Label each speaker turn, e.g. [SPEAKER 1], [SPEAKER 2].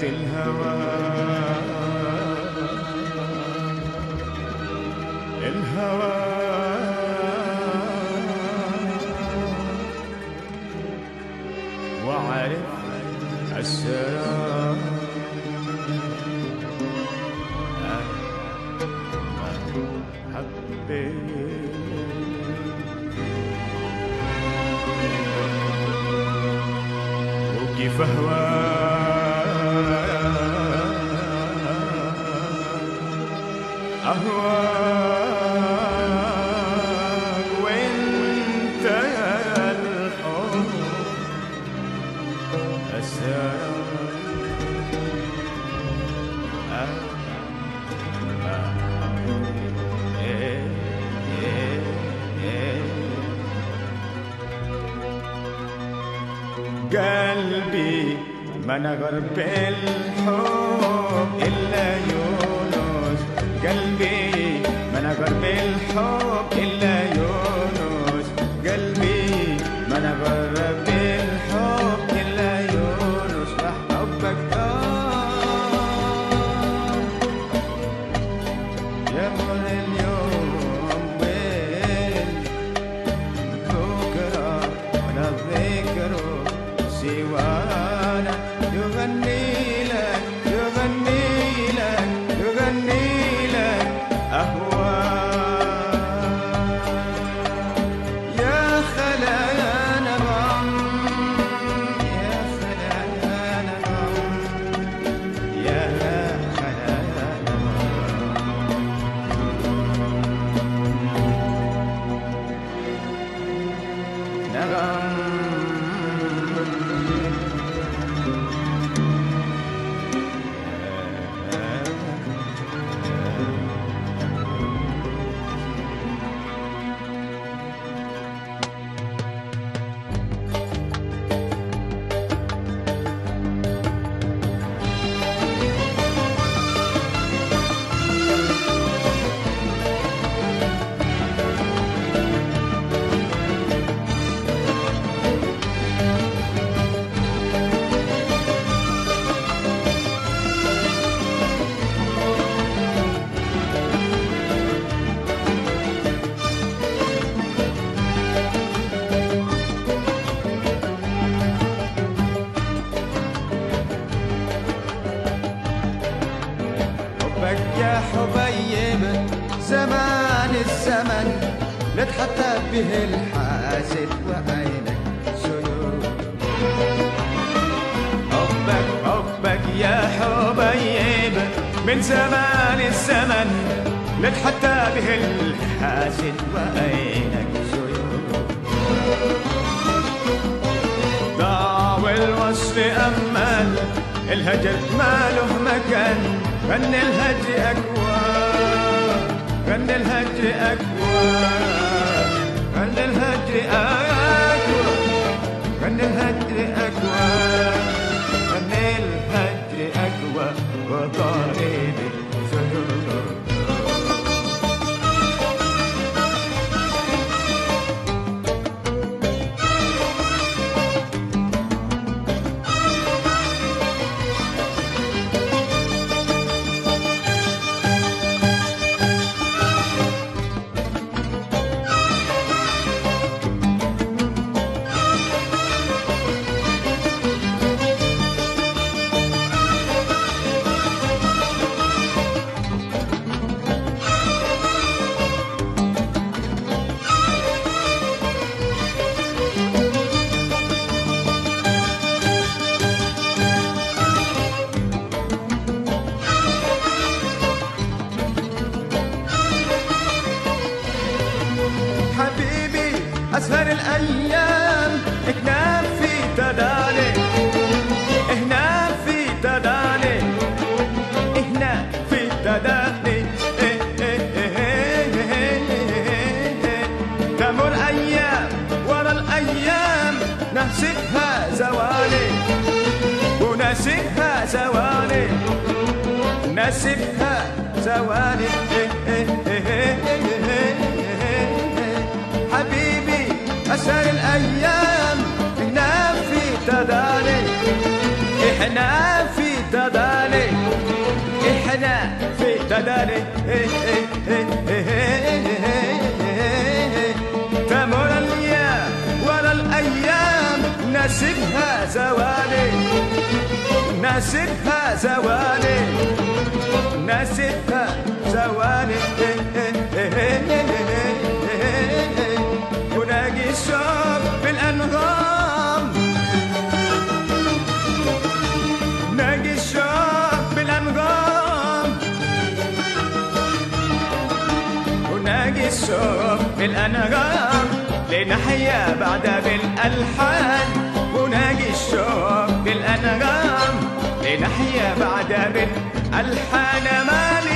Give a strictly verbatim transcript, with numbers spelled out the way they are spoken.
[SPEAKER 1] الهوى الهوى وعرف السلام حبيت وكيف أهواك أهواك وانت يا الحب السلام قلبي ما نغر بالحب إلا يونس قلبي ما نغر بالحب إلا يونس قلبي ما نغر بالحب إلا يونس وحبك يا من اليوم وين بكرة ولا ذكره سوانا يغني لك يغني لك يغني لك أهواك يا خلايا نغم يا خلايا نغم يا خلايا نغم نغم يا حبيب زمان الزمن نتحتى به الحاسد وعينك سيوف حبك حبك يا حبيب من زمان الزمن نتحتى به الحاسد وعينك سيوف ضاع والوصف أمل الهجر ما له مكان غني الهجر أقوى غني الهجر أقوى غني الهجر أقوى غني الهجر أقوى غني الهجر أقوى وطريقي سهول أسهر الأيام هنا في تدالي هنا في تدالي هنا في تدالي تمر أيام ورا الأيام نحسبها زوالي ونسبها زوالي نسبها زوالي حبيبي أسهر الأيام هنا في تدالي احنا في تدالي ناسبها زوالي ناسبها زوالي ناسبها زوالي وناجي الشوق بالأنغام ناجي الشوق بالأنغام وناجي الشوق بالأنغام لنحيا بعدها بالألحان وناجي الشوق بالأنغام لنحيا بعدها بالألحان مالي